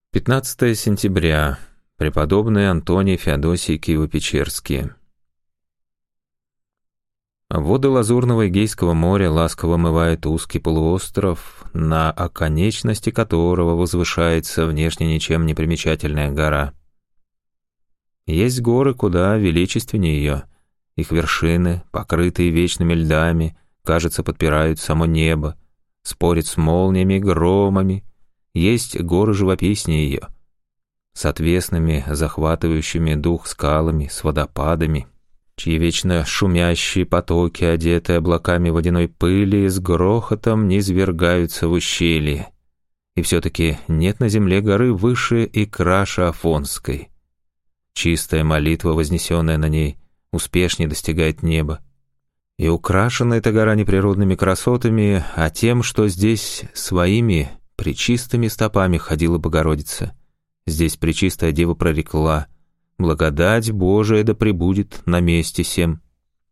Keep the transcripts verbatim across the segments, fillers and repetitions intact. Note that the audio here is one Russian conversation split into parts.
пятнадцатое сентября. Преподобный Антоний Феодосий Киево-Печерский. Воды лазурного Эгейского моря ласково омывает узкий полуостров, на оконечности которого возвышается внешне ничем не примечательная гора. Есть горы куда величественнее ее. Их вершины, покрытые вечными льдами, кажется, подпирают само небо, спорят с молниями и громами. Есть горы живописнее ее, с отвесными, захватывающими дух скалами, с водопадами, чьи вечно шумящие потоки, одетые облаками водяной пыли, с грохотом низвергаются в ущелье. И все-таки нет на земле горы выше и краше Афонской. Чистая молитва, вознесенная на ней, успешнее достигает неба. И украшена эта гора не природными красотами, а тем, что здесь своими пречистыми стопами ходила Богородица. Здесь пречистая Дева прорекла: «Благодать Божия да пребудет на месте сем».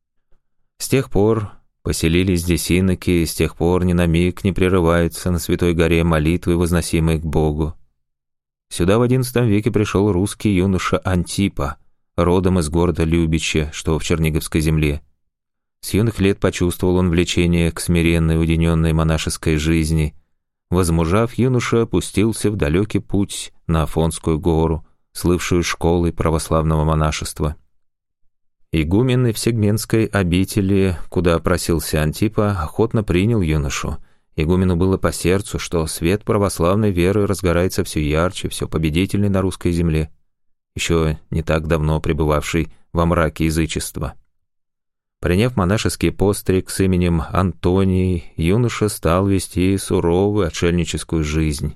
С тех пор поселились здесь иноки, с тех пор ни на миг не прерываются на Святой горе молитвы, возносимые к Богу. Сюда в одиннадцатом веке пришел русский юноша Антипа, родом из города Любича, что в Черниговской земле. С юных лет почувствовал он влечение к смиренной, уединенной монашеской жизни. Возмужав, юноша опустился в далекий путь на Афонскую гору, слывшую школой православного монашества. Игумен Евсегменской обители, куда просился Антипа, охотно принял юношу. Игумену было по сердцу, что свет православной веры разгорается все ярче, все победительней на русской земле, еще не так давно пребывавший во мраке язычества. Приняв монашеский постриг с именем Антоний, юноша стал вести суровую отшельническую жизнь.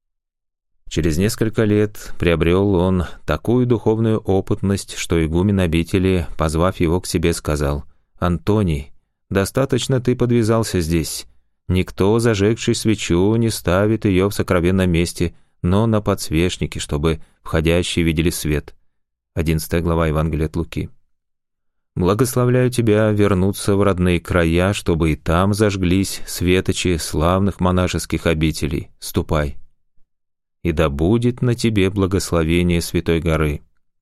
Через несколько лет приобрел он такую духовную опытность, что игумен обители, позвав его к себе, сказал: «Антоний, достаточно ты подвязался здесь. Никто, зажегший свечу, не ставит ее в сокровенном месте, но на подсвечнике, чтобы входящие видели свет». одиннадцатая глава Евангелия от Луки. «Благословляю тебя вернуться в родные края, чтобы и там зажглись светочи славных монашеских обителей. Ступай. И да будет на тебе благословение Святой горы».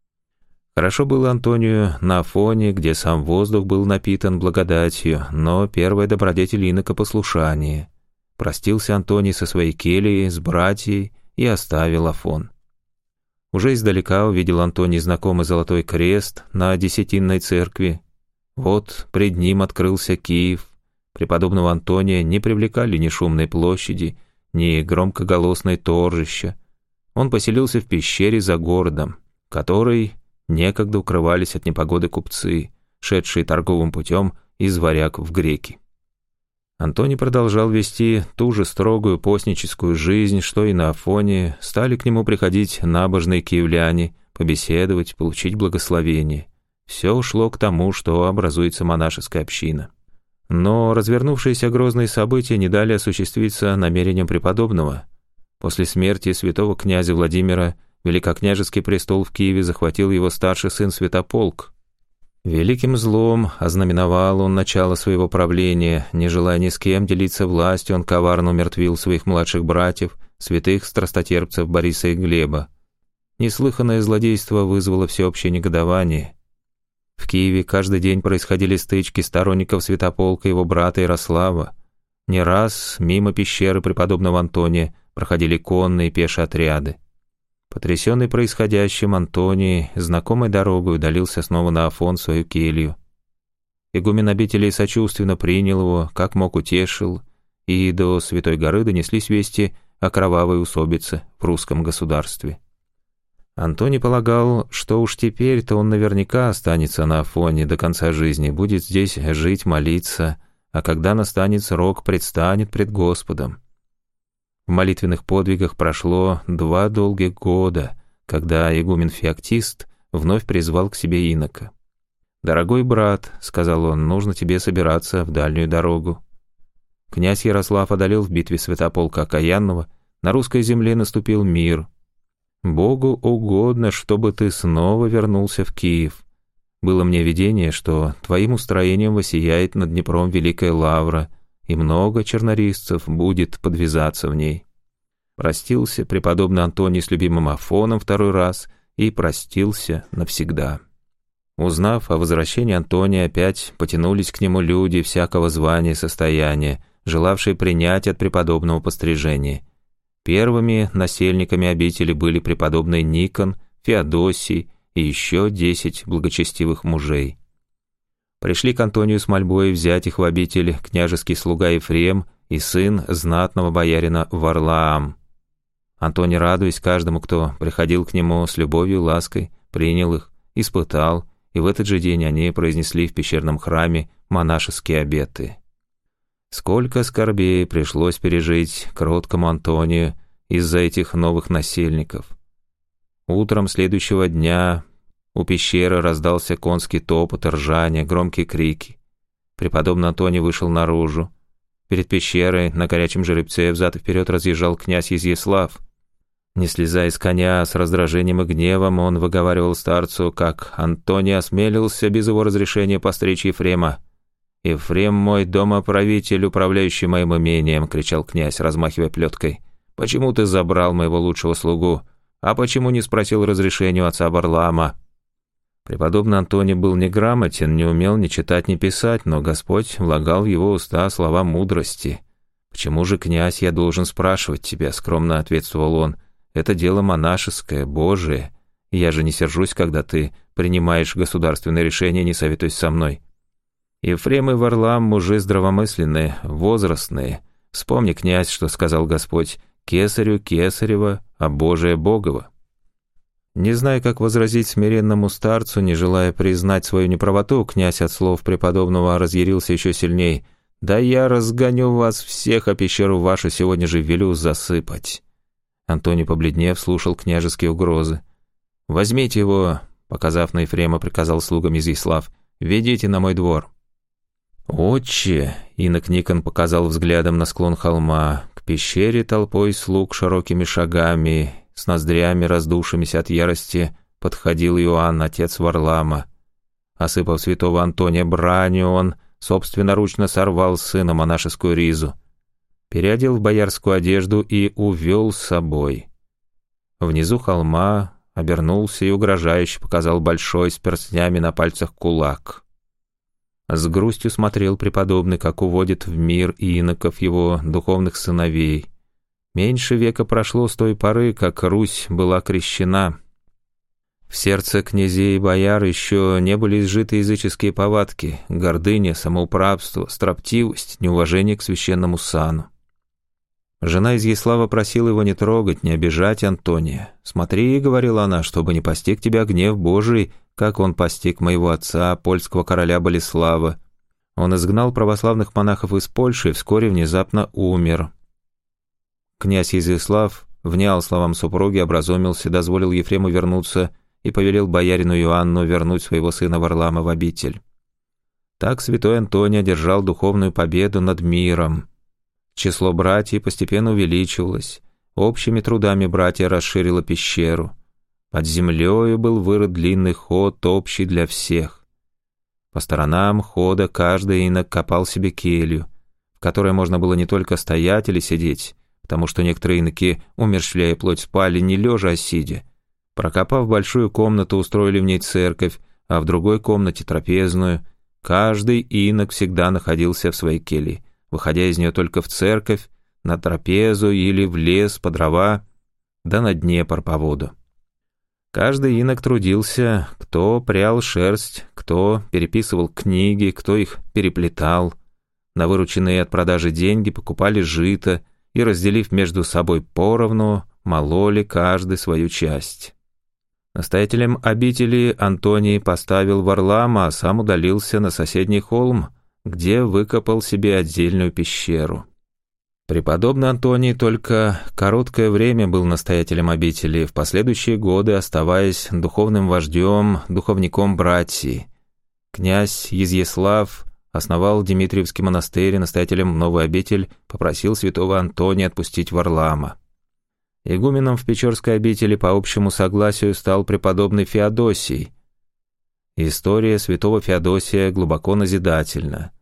Хорошо было Антонию на Афоне, где сам воздух был напитан благодатью, но первая добродетель инока — послушание. Простился Антоний со своей кельей, с братьей и оставил Афон. Уже издалека увидел Антоний знакомый золотой крест на Десятинной церкви. Вот пред ним открылся Киев. Преподобного Антония не привлекали ни шумной площади, ни громкоголосные торжища. Он поселился в пещере за городом, которой некогда укрывались от непогоды купцы, шедшие торговым путем из Варяг в Греки. Антоний продолжал вести ту же строгую постническую жизнь, что и на Афоне. Стали к нему приходить набожные киевляне, побеседовать, получить благословение. Все шло к тому, что образуется монашеская община. Но развернувшиеся грозные события не дали осуществиться намерениям преподобного. После смерти святого князя Владимира великокняжеский престол в Киеве захватил его старший сын Святополк. Великим злом ознаменовал он начало своего правления. Не желая ни с кем делиться властью, он коварно умертвил своих младших братьев, святых страстотерпцев Бориса и Глеба. Неслыханное злодейство вызвало всеобщее негодование. В Киеве каждый день происходили стычки сторонников Святополка и его брата Ярослава. Не раз мимо пещеры преподобного Антония проходили конные и пешие отряды. Потрясенный происходящим, Антоний знакомой дорогой удалился снова на Афон в свою келью. Игумен обителей сочувственно принял его, как мог утешил, и до Святой горы донеслись вести о кровавой усобице в русском государстве. Антоний полагал, что уж теперь-то он наверняка останется на Афоне до конца жизни, будет здесь жить, молиться, а когда настанет срок, предстанет пред Господом. В молитвенных подвигах прошло два долгих года, когда игумен Феоктист вновь призвал к себе инока. «Дорогой брат», — сказал он, — «нужно тебе собираться в дальнюю дорогу». Князь Ярослав одолел в битве Святополка окаянного, на русской земле наступил мир. Богу угодно, чтобы ты снова вернулся в Киев. Было мне видение, что твоим устроением воссияет над Днепром великая лавра, и много чернорисцев будет подвязаться в ней. Простился преподобный Антоний с любимым Афоном второй раз и простился навсегда. Узнав о возвращении Антония, опять потянулись к нему люди всякого звания и состояния, желавшие принять от преподобного пострижение. Первыми насельниками обители были преподобный Никон, Феодосий и еще десять благочестивых мужей. Пришли к Антонию с мольбой взять их в обитель княжеский слуга Ефрем и сын знатного боярина Варлаам. Антоний, радуясь каждому, кто приходил к нему с любовью и лаской, принял их, испытал, и в этот же день они произнесли в пещерном храме монашеские обеты. Сколько скорбей пришлось пережить кроткому Антонию из-за этих новых насельников. Утром следующего дня у пещеры раздался конский топот, ржание, громкие крики. Преподобный Антоний вышел наружу. Перед пещерой на горячем жеребце взад и вперед разъезжал князь Изяслав. Не слезая с коня, с раздражением и гневом, он выговаривал старцу, как Антоний осмелился без его разрешения постричь Ефрема. «Ефрем мой домоправитель, управляющий моим имением», — кричал князь, размахивая плеткой. «Почему ты забрал моего лучшего слугу? А почему не спросил разрешения у отца Варлаама?» Преподобный Антоний был неграмотен, не умел ни читать, ни писать, но Господь влагал в его уста слова мудрости. «Почему же, князь, я должен спрашивать тебя?» — скромно ответствовал он. «Это дело монашеское, Божие. Я же не сержусь, когда ты принимаешь государственные решения, не советуясь со мной. Ефрем и Варлаам мужи здравомысленные, возрастные. Вспомни, князь, что сказал Господь: кесарю кесарева, а Божие Богово». Не зная, как возразить смиренному старцу, не желая признать свою неправоту, князь от слов преподобного разъярился еще сильней. «Да я разгоню вас всех, а пещеру вашу сегодня же велю засыпать». Антоний, побледнев, слушал княжеские угрозы. «Возьмите его», — показав на Ефрема, приказал слугам Изяслав, — «ведите на мой двор». «Отче», — инок Никон показал взглядом на склон холма, к пещере толпой слуг широкими шагами, с ноздрями, раздувшимися от ярости, подходил Иоанн, отец Варлаама. Осыпав святого Антония бранью, он собственноручно сорвал с сына монашескую ризу, переодел в боярскую одежду и увел с собой. Внизу холма обернулся и угрожающе показал большой с перстнями на пальцах кулак. С грустью смотрел преподобный, как уводит в мир иноков его духовных сыновей. Меньше века прошло с той поры, как Русь была крещена. В сердце князей и бояр еще не были изжиты языческие повадки, гордыня, самоуправство, строптивость, неуважение к священному сану. Жена Изяслава просила его не трогать, не обижать Антония. «Смотри», — говорила она, — «чтобы не постиг тебя гнев Божий, как он постиг моего отца, польского короля Болеслава». Он изгнал православных монахов из Польши и вскоре внезапно умер. Князь Изяслав внял словам супруги, образумился, дозволил Ефрему вернуться и повелел боярину Иоанну вернуть своего сына Варлаама в обитель. Так святой Антоний одержал духовную победу над миром. Число братьев постепенно увеличивалось. Общими трудами братья расширило пещеру. Под землею был вырыт длинный ход, общий для всех. По сторонам хода каждый инок копал себе келью, в которой можно было не только стоять или сидеть, потому что некоторые иноки, умерщвляя плоть, спали не лежа, а сидя. Прокопав большую комнату, устроили в ней церковь, а в другой комнате трапезную. Каждый инок всегда находился в своей келье, выходя из нее только в церковь, на трапезу или в лес по дрова, да на Днепр по воду. Каждый инок трудился, кто прял шерсть, кто переписывал книги, кто их переплетал. На вырученные от продажи деньги покупали жито и, разделив между собой поровну, мололи каждый свою часть. Настоятелем обители Антоний поставил Варлаама, а сам удалился на соседний холм, где выкопал себе отдельную пещеру. Преподобный Антоний только короткое время был настоятелем обители, в последующие годы оставаясь духовным вождем, духовником братьи. Князь Изяслав основал Дмитриевский монастырь, и настоятелем новой обитель попросил святого Антония отпустить Варлаама. Игуменом в Печорской обители по общему согласию стал преподобный Феодосий. История святого Феодосия глубоко назидательна.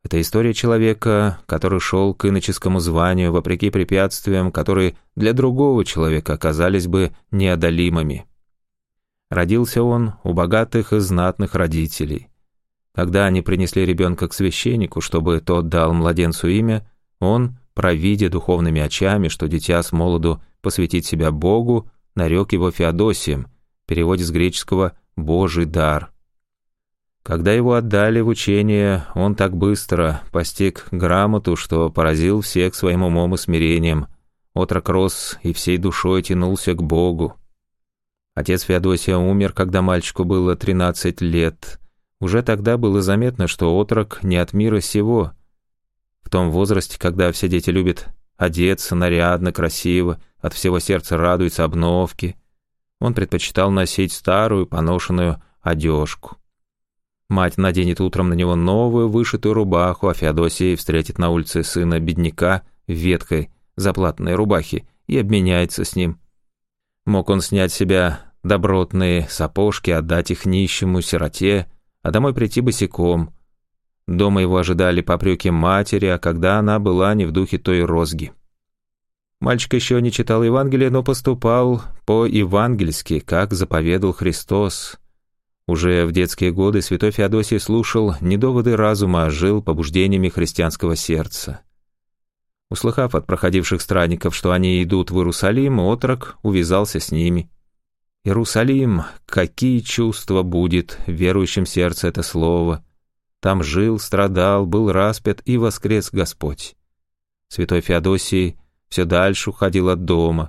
Это история человека, который шел к иноческому званию вопреки препятствиям, которые для другого человека оказались бы неодолимыми. Родился он у богатых и знатных родителей. Когда они принесли ребенка к священнику, чтобы тот дал младенцу имя, он, провидя духовными очами, что дитя с молоду посвятит себя Богу, нарек его Феодосием, в переводе с греческого «Божий дар». Когда его отдали в учение, он так быстро постиг грамоту, что поразил всех своим умом и смирением. Отрок рос и всей душой тянулся к Богу. Отец Феодосия умер, когда мальчику было тринадцать лет. Уже тогда было заметно, что отрок не от мира сего. В том возрасте, когда все дети любят одеться нарядно, красиво, от всего сердца радуются обновке, он предпочитал носить старую поношенную одежку. Мать наденет утром на него новую вышитую рубаху, а Феодосий встретит на улице сына бедняка в ветхой заплатанной рубахе и обменяется с ним. Мог он снять с себя добротные сапожки, отдать их нищему, сироте, а домой прийти босиком. Дома его ожидали попреки матери, а когда она была не в духе той розги. Мальчик еще не читал Евангелие, но поступал по-евангельски, как заповедал Христос. Уже в детские годы святой Феодосий слушал не доводы разума, а жил побуждениями христианского сердца. Услыхав от проходивших странников, что они идут в Иерусалим, отрок увязался с ними. Иерусалим, какие чувства будет в верующем сердце это слово. Там жил, страдал, был распят и воскрес Господь. Святой Феодосий все дальше уходил от дома.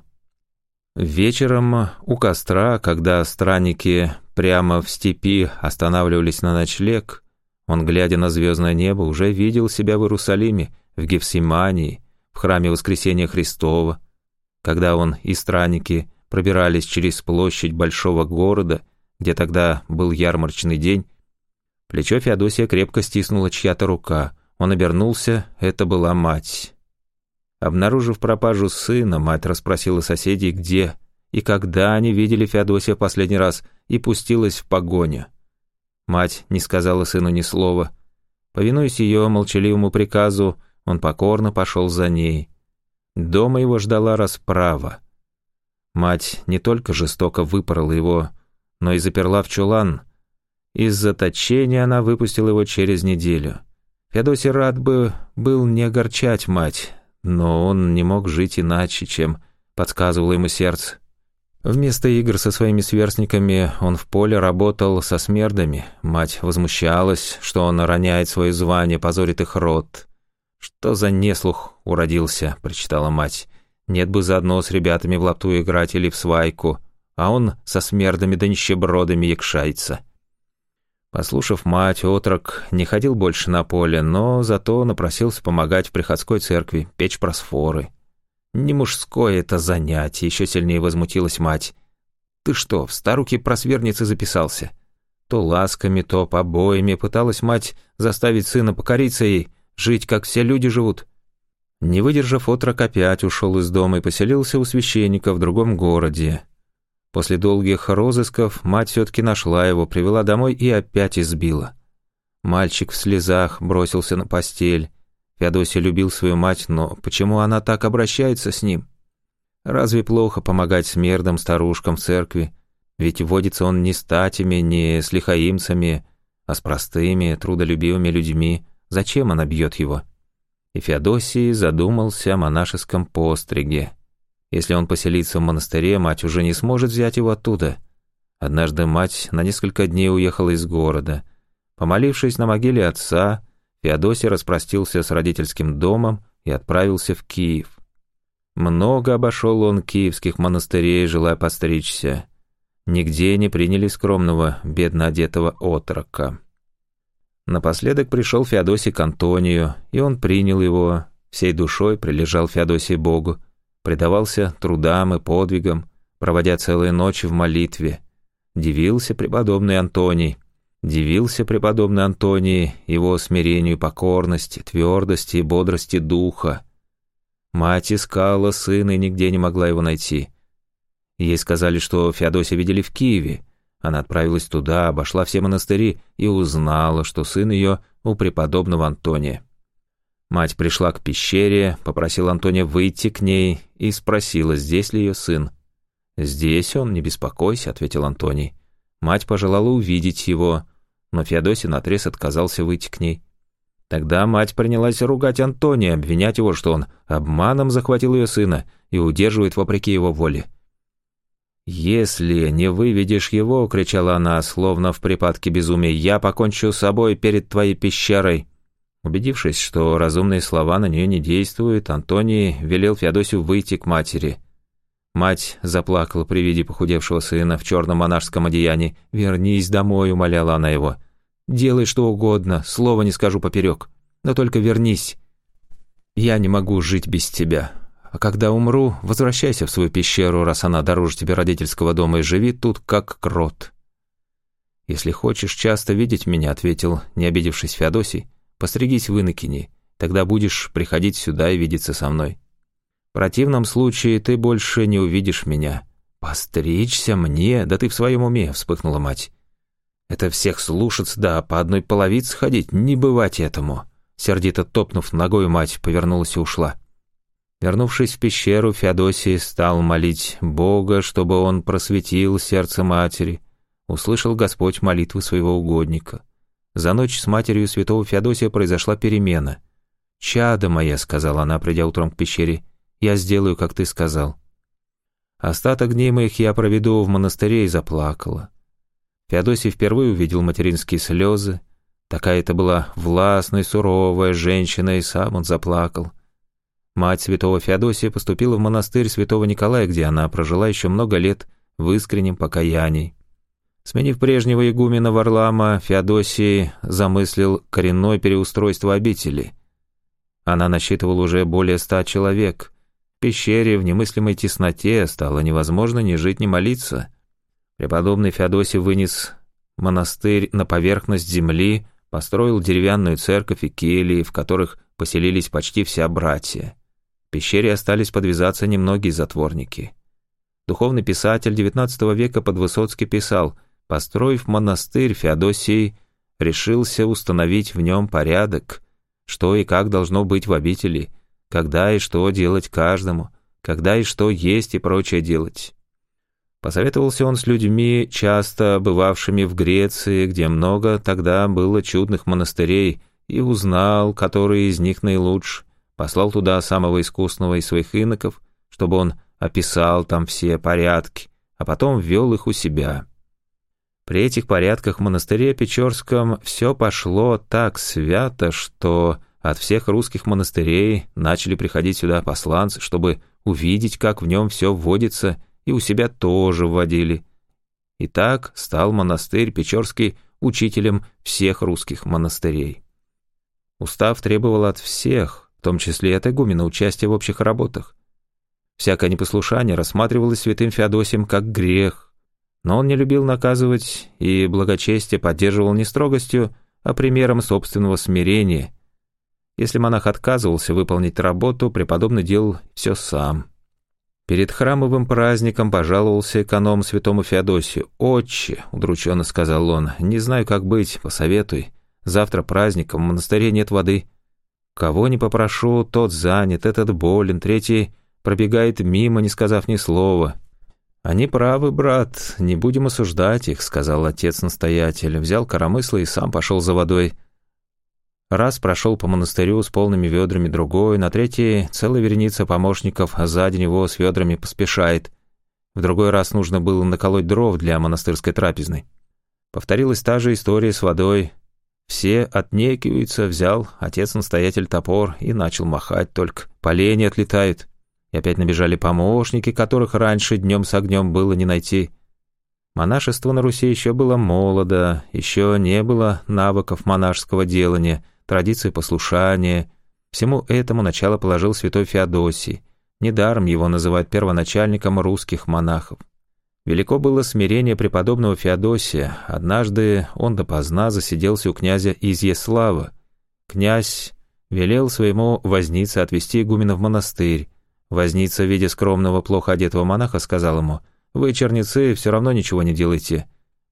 Вечером у костра, когда странники прямо в степи останавливались на ночлег, он, глядя на звездное небо, уже видел себя в Иерусалиме, в Гефсимании, в храме Воскресения Христова. Когда он и странники пробирались через площадь большого города, где тогда был ярмарочный день, плечо Феодосия крепко стиснула чья-то рука. Он обернулся, это была мать. Обнаружив пропажу сына, мать расспросила соседей, где и когда они видели Феодосия в последний раз, и пустилась в погоню. Мать не сказала сыну ни слова. Повинуясь ее молчаливому приказу, он покорно пошел за ней. Дома его ждала расправа. Мать не только жестоко выпорола его, но и заперла в чулан. Из заточения она выпустила его через неделю. Феодосий рад бы был не огорчать мать, но он не мог жить иначе, чем подсказывало ему сердце. Вместо игр со своими сверстниками он в поле работал со смердами. Мать возмущалась, что он роняет свое звание, позорит их род. «Что за неслух уродился?» – прочитала мать. «Нет бы заодно с ребятами в лапту играть или в свайку, а он со смердами да нищебродами якшается». Послушав мать, отрок не ходил больше на поле, но зато напросился помогать в приходской церкви, печь просфоры. «Не мужское это занятие», — еще сильнее возмутилась мать. «Ты что, в старухе просверницы записался?» То ласками, то побоями пыталась мать заставить сына покориться ей, жить, как все люди живут. Не выдержав, отрок опять ушел из дома и поселился у священника в другом городе. После долгих розысков мать все-таки нашла его, привела домой и опять избила. Мальчик в слезах бросился на постель. Феодосий любил свою мать, но почему она так обращается с ним? Разве плохо помогать смердам старушкам в церкви? Ведь водится он не с татями, не с лихаимцами, а с простыми, трудолюбивыми людьми. Зачем она бьет его? И Феодосий задумался о монашеском постриге. Если он поселится в монастыре, мать уже не сможет взять его оттуда. Однажды мать на несколько дней уехала из города. Помолившись на могиле отца, Феодосий распростился с родительским домом и отправился в Киев. Много обошел он киевских монастырей, желая постричься. Нигде не приняли скромного, бедно одетого отрока. Напоследок пришел Феодосий к Антонию, и он принял его, всей душой прилежал Феодосий Богу, предавался трудам и подвигам, проводя целые ночи в молитве. Дивился преподобный Антоний, дивился преподобный Антоний его смирению, покорности, твердости и бодрости духа. Мать искала сына и нигде не могла его найти. Ей сказали, что Феодосия видели в Киеве. Она отправилась туда, обошла все монастыри и узнала, что сын ее у преподобного Антония. Мать пришла к пещере, попросила Антония выйти к ней и спросила, здесь ли ее сын. «Здесь он, не беспокойся», — ответил Антоний. Мать пожелала увидеть его, но Феодосий наотрез отказался выйти к ней. Тогда мать принялась ругать Антония, обвинять его, что он обманом захватил ее сына и удерживает вопреки его воле. «Если не выведешь его, — кричала она, словно в припадке безумия, — я покончу с собой перед твоей пещерой». Убедившись, что разумные слова на нее не действуют, Антоний велел Феодосию выйти к матери. Мать заплакала при виде похудевшего сына в черном монашеском одеянии. «Вернись домой», — умоляла она его. «Делай что угодно, слова не скажу поперек, но только вернись. Я не могу жить без тебя. А когда умру, возвращайся в свою пещеру, раз она дороже тебе родительского дома, и живи тут, как крот». «Если хочешь часто видеть меня, — ответил, не обидевшись Феодосий, — постригись в инокини, тогда будешь приходить сюда и видеться со мной. В противном случае ты больше не увидишь меня». «Постричься мне? Да ты в своем уме!» — вспыхнула мать. «Это всех слушаться, да по одной половице ходить, не бывать этому!» Сердито топнув ногой, мать повернулась и ушла. Вернувшись в пещеру, Феодосий стал молить Бога, чтобы он просветил сердце матери. Услышал Господь молитвы своего угодника. За ночь с матерью святого Феодосия произошла перемена. «Чадо мое, — сказала она, придя утром к пещере, — я сделаю, как ты сказал. Остаток дней моих я проведу в монастыре», и заплакала. Феодосий впервые увидел материнские слезы. Такая это была властная, суровая женщина, и сам он заплакал. Мать святого Феодосия поступила в монастырь святого Николая, где она прожила еще много лет в искреннем покаянии. Сменив прежнего игумена Варлаама, Феодосий замыслил коренное переустройство обители. Она насчитывала уже более ста человек. В пещере в немыслимой тесноте стало невозможно ни жить, ни молиться. Преподобный Феодосий вынес монастырь на поверхность земли, построил деревянную церковь и кельи, в которых поселились почти все братья. В пещере остались подвязаться немногие затворники. Духовный писатель девятнадцатого века Подвысоцкий писал: «Построив монастырь, Феодосий решился установить в нем порядок, что и как должно быть в обители, когда и что делать каждому, когда и что есть и прочее делать». Посоветовался он с людьми, часто бывавшими в Греции, где много тогда было чудных монастырей, и узнал, который из них наилучше. Послал туда самого искусного из своих иноков, чтобы он описал там все порядки, а потом ввел их у себя. При этих порядках в монастыре Печорском все пошло так свято, что от всех русских монастырей начали приходить сюда посланцы, чтобы увидеть, как в нем все вводится, и у себя тоже вводили. И так стал монастырь Печорский учителем всех русских монастырей. Устав требовал от всех, в том числе и от игумена, участия в общих работах. Всякое непослушание рассматривалось святым Феодосием как грех, но он не любил наказывать и благочестие поддерживал не строгостью, а примером собственного смирения. Если монах отказывался выполнить работу, преподобный делал все сам. Перед храмовым праздником пожаловался эконом святому Феодосию. «Отче», — удрученно сказал он, — «не знаю, как быть, посоветуй. Завтра праздник, в монастыре нет воды. Кого не попрошу, тот занят, этот болен, третий пробегает мимо, не сказав ни слова». «Они правы, брат, не будем осуждать их», — сказал отец-настоятель. Взял коромысло и сам пошел за водой. Раз прошел по монастырю с полными ведрами, другой, на третий целая вереница помощников сзади него с ведрами поспешает. В другой раз нужно было наколоть дров для монастырской трапезной. Повторилась та же история с водой. Все отнекиваются, взял отец-настоятель топор и начал махать, только поленья отлетают. И опять набежали помощники, которых раньше днем с огнем было не найти. Монашество на Руси еще было молодо, еще не было навыков монашеского делания, традиции послушания. Всему этому начало положил святой Феодосий. Недаром его называют первоначальником русских монахов. Велико было смирение преподобного Феодосия. Однажды он допоздна засиделся у князя Изъяслава. Князь велел своему вознице отвезти игумена в монастырь. Возница, видя скромного, плохо одетого монаха, сказал ему: «Вы, черницы, все равно ничего не делаете.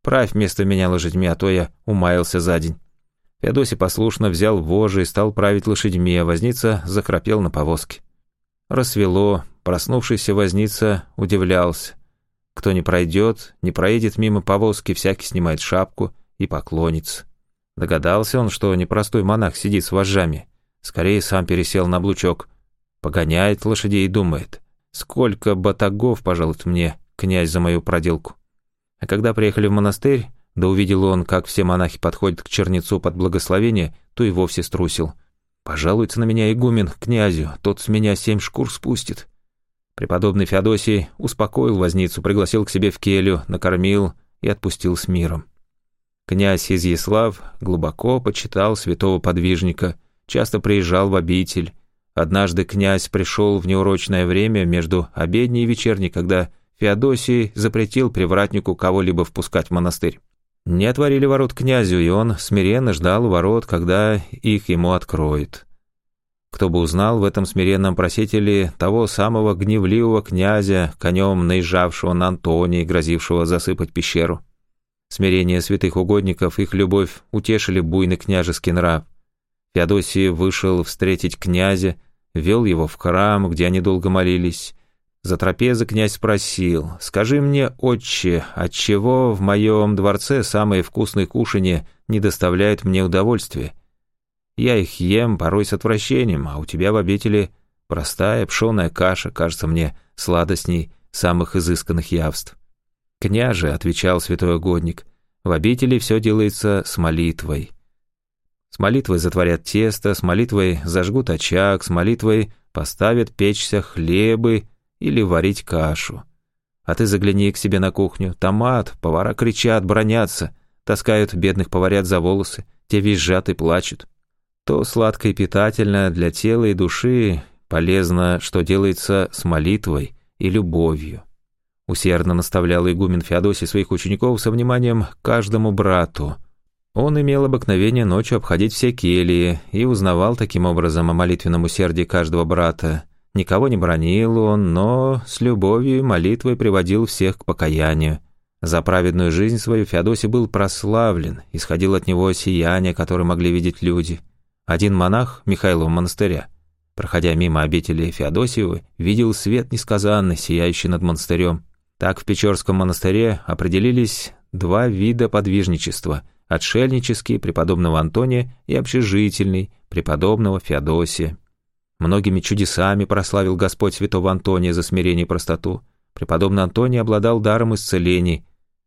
Правь вместо меня лошадьми, а то я умаялся за день». Феодосий послушно взял вожжи и стал править лошадьми, а возница захрапел на повозке. Рассвело, проснувшийся возница удивлялся. Кто не пройдет, не проедет мимо повозки, всякий снимает шапку и поклонится. Догадался он, что непростой монах сидит с вожжами. Скорее сам пересел на облучок, погоняет лошадей и думает: сколько батагов пожалует мне князь за мою проделку. А когда приехали в монастырь, да увидел он, как все монахи подходят к чернецу под благословение, то и вовсе струсил. Пожалуется на меня игумен к князю, тот с меня семь шкур спустит. Преподобный Феодосий успокоил возницу, пригласил к себе в келью, накормил и отпустил с миром. Князь Изъяслав глубоко почитал святого подвижника, часто приезжал в обитель. Однажды князь пришел в неурочное время между обедней и вечерней, когда Феодосий запретил привратнику кого-либо впускать в монастырь. Не отворили ворот князю, и он смиренно ждал ворот, когда их ему откроют. Кто бы узнал в этом смиренном просителе того самого гневливого князя, конем наезжавшего на Антония и грозившего засыпать пещеру. Смирение святых угодников, их любовь утешили буйный княжеский нрав. Феодосий вышел встретить князя, вел его в храм, где они долго молились. За трапезы князь спросил: «Скажи мне, отче, отчего в моем дворце самые вкусные кушанья не доставляют мне удовольствия? Я их ем порой с отвращением, а у тебя в обители простая пшеная каша кажется мне сладостней самых изысканных явств». «Княже», — отвечал святой угодник, — «в обители все делается с молитвой. С молитвой затворят тесто, с молитвой зажгут очаг, с молитвой поставят печься хлебы или варить кашу. А ты загляни к себе на кухню, там ад, повара кричат, бранятся, таскают бедных поварят за волосы, те визжат и плачут. То сладко и питательно для тела и души полезно, что делается с молитвой и любовью». Усердно наставлял игумен Феодосий своих учеников со вниманием к каждому брату. Он имел обыкновение ночью обходить все кельи и узнавал таким образом о молитвенном усердии каждого брата. Никого не бранил он, но с любовью и молитвой приводил всех к покаянию. За праведную жизнь свою Феодосий был прославлен, исходил от него сияние, которое могли видеть люди. Один монах Михайлова монастыря, проходя мимо обители Феодосиевой, видел свет несказанный, сияющий над монастырем. Так в Печорском монастыре определились два вида подвижничества – отшельнический преподобного Антония и общежительный преподобного Феодосия. Многими чудесами прославил Господь святого Антония за смирение и простоту. Преподобный Антоний обладал даром исцелений,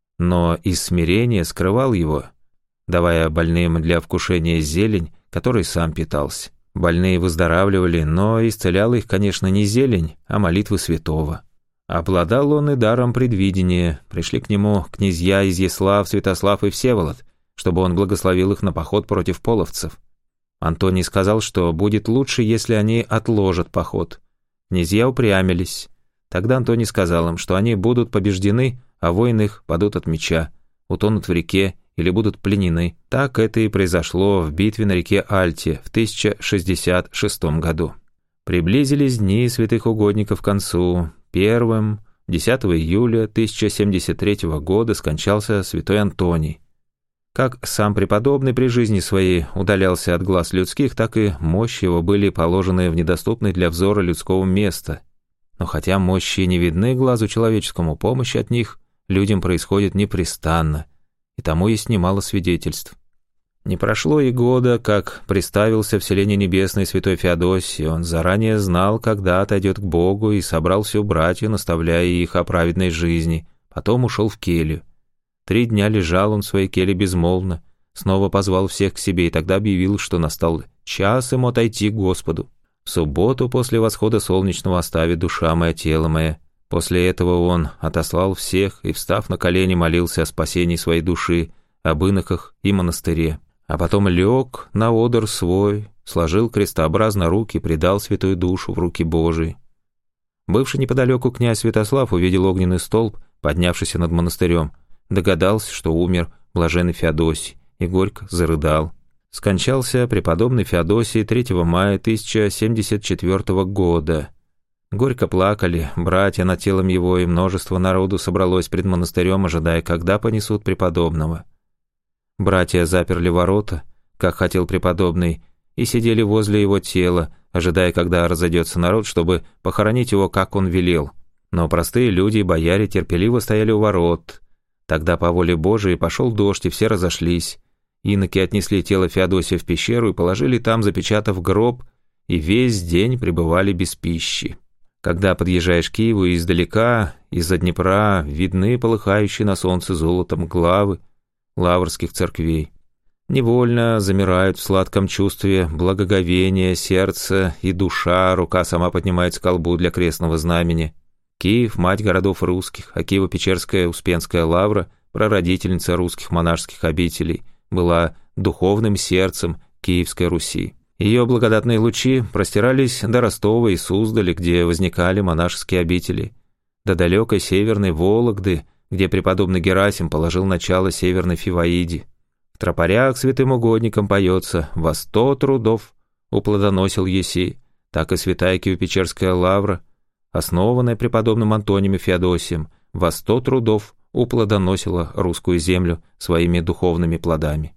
но из смирения скрывал его, давая больным для вкушения зелень, которой сам питался. Больные выздоравливали, но исцеляла их, конечно, не зелень, а молитвы святого. Обладал он и даром предвидения. Пришли к нему князья Изъяслав, Святослав и Всеволод, чтобы он благословил их на поход против половцев. Антоний сказал, что будет лучше, если они отложат поход. Князья упрямились. Тогда Антоний сказал им, что они будут побеждены, а воины их падут от меча, утонут в реке или будут пленены. Так это и произошло в битве на реке Альте в тысяча шестьдесят шестом году. Приблизились дни святых угодников к концу. Первым, десятого июля тысяча семьдесят третьего года, скончался святой Антоний. Как сам преподобный при жизни своей удалялся от глаз людских, так и мощи его были положены в недоступное для взора людского место. Но хотя мощи не видны глазу человеческому, помощь от них людям происходит непрестанно, и тому есть немало свидетельств. Не прошло и года, как приставился в селение небесное святой Феодосий. Он заранее знал, когда отойдет к Богу, и собрал всю братью, наставляя их о праведной жизни. Потом ушел в келью. Три дня лежал он в своей келье безмолвно, снова позвал всех к себе и тогда объявил, что настал час ему отойти к Господу. В субботу после восхода солнечного оставит душа моя тело мое. После этого он отослал всех и, встав на колени, молился о спасении своей души, об иноках и монастыре. А потом лег на одр свой, сложил крестообразно руки, предал святую душу в руки Божии. Бывший неподалеку князь Святослав увидел огненный столб, поднявшийся над монастырем, догадался, что умер блаженный Феодосий, и горько зарыдал. Скончался преподобный Феодосий третьего мая тысяча семьдесят четвёртого года. Горько плакали братья над телом его, и множество народу собралось пред монастырем, ожидая, когда понесут преподобного. Братья заперли ворота, как хотел преподобный, и сидели возле его тела, ожидая, когда разойдется народ, чтобы похоронить его, как он велел. Но простые люди и бояре терпеливо стояли у ворот. Тогда по воле Божией пошел дождь, и все разошлись. Иноки отнесли тело Феодосия в пещеру и положили там, запечатав гроб, и весь день пребывали без пищи. Когда подъезжаешь к Киеву издалека, из-за Днепра, видны полыхающие на солнце золотом главы лаврских церквей. Невольно замирают в сладком чувстве благоговения сердце и душа, рука сама поднимается к колбу для крестного знамени. Киев – мать городов русских, а Киево-Печерская Успенская лавра, прародительница русских монашеских обителей, была духовным сердцем Киевской Руси. Ее благодатные лучи простирались до Ростова и Суздали, где возникали монашеские обители, до далекой северной Вологды, где преподобный Герасим положил начало северной Фиваиде. В тропарях святым угодникам поется «Во сто трудов уплодоносил еси», так и святая Киево-Печерская лавра, основанная преподобным Антонием и Феодосием, во сто трудов уплодоносила русскую землю своими духовными плодами.